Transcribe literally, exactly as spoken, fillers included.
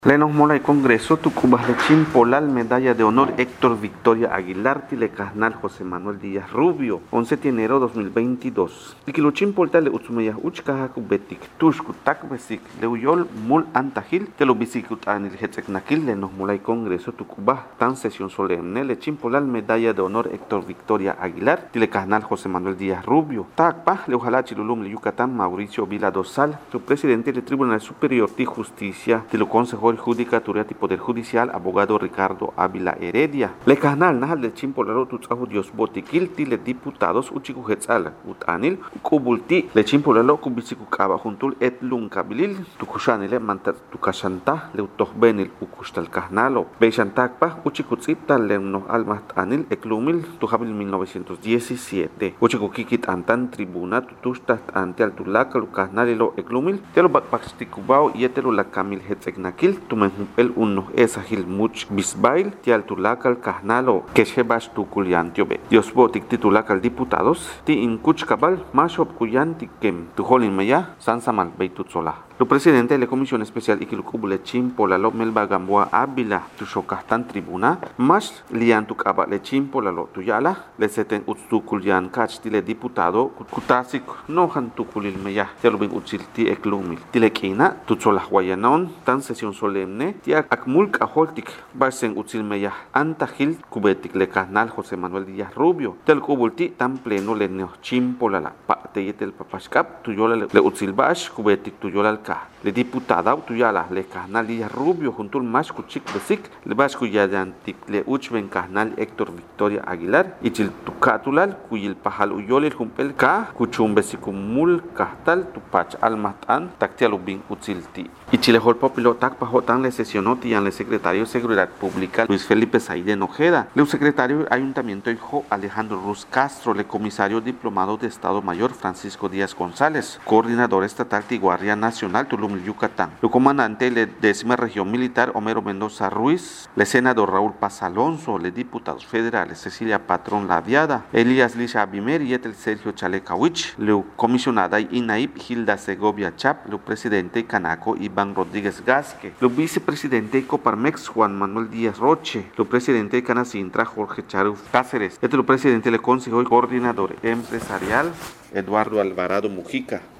Lenos Mola y Congreso, Tucubas de Chimpolal, Medalla de Honor Héctor Victoria Aguilar, Tilecasnal José Manuel Díaz Rubio, once de enero de dos mil veintidós. Tiquilu Chimpoltal le Utsumeyah Uchkaja Kubetik, Tushku Takbesik, Leuyol Mul Antagil, Telo Bisikut Anil Hetzeknakil, Lenos Mola y Congreso, Tucubas, tan sesión solemne, Le Chimpolal, Medalla de Honor Héctor Victoria Aguilar, Tilecasnal José Manuel Díaz Rubio, Tacpa, Leujala Chilulum, Yucatán, Mauricio Vila Dosal, su presidente del Tribunal Superior de Justicia, de lo Consejo Judicatura y Poder Judicial, abogado Ricardo Ávila Heredia. Le canal Nahal de Chimpolaro Tutsahu Dios Botiquilti, le diputados Uchikujetzal, Utanil, Kubulti, le Chimpolalo Kubisikucaba juntul et Luncabilil, Tukushanile Manta Tukashanta, Leutohbenil Ukustal Kahnalo, Beishantakpa, Uchikutzipta, Lemno Almat Anil, Eklumil, Tujabil mil novecientos diecisiete, Uchikukikit Antan Tribuna, Tutustat ante Altulaca, Lucahnalilo Eklumil, Telo Bakpastikubao y Etelo la Camil Hetzeknakil. Tumenjupel uno esahil much bisbail tial tulakal kahnalo keshebash tukuliantiobe Dios botik titulakal diputados ti inkuch cabal mashop kuyantikem tuholin meya sansamal beitutsola. Lo presidente de la Comisión Especial Ikilukubule Chimpolalo Melba Gamboa Ávila Tushokastan Tribuna Mash Liantuk Aba Le Chimpolalo Tuyala Le Seten Utstukulyan Kachtile Diputado Kutasik Nohan Tukulil Meya Telubin Uchilti Eklumil Tilekina Tutsola Huayanon Tan sesión solemne Tiak Akmulk Aholtik Barsen Utzil Meya Antagil Kubetik Le Canal José Manuel Díaz Rubio Telkubulti Tan pleno Le Neo Chimpolala Pateyetel Papashkap Tuyola Le Utzil Bash Kubetik Tuyola Le diputada Tuyala Le Canal Díaz Rubio juntul Mash Kuchik Besik Le Bash Kuyadantik Le Uchben Canal Héctor Victoria Aguilar Ichil Tukatulal Kuyil Pajal Uyolil Jumpel Ka Kuchum Besikumul Kahtal Tupach Almatan Taktialubin Utzilti Ichilejol Popilo Takpajotan le sesionó Tian le secretario de Seguridad Pública Luis Felipe Saiden Ojeda, le secretario de Ayuntamiento Hijo Alejandro Ruz Castro, le comisario diplomado de Estado Mayor Francisco Díaz González, coordinador estatal de Guardia Nacional Tulum Yucatán, le comandante de décima región militar Homero Mendoza Ruiz, le senador Raúl Paz Alonso, le diputados federales Cecilia Patrón Ladiada, Elías Lisha Abimer y el Sergio Chalecawich, le comisionada Inaip Hilda Segovia Chap, le presidente Canaco Iván Rodríguez Gasque, le vicepresidente de Coparmex Juan Manuel Díaz Roche, el presidente de Canacintra Jorge Charuf Cáceres, el presidente del Consejo y coordinador empresarial Eduardo Alvarado Mujica.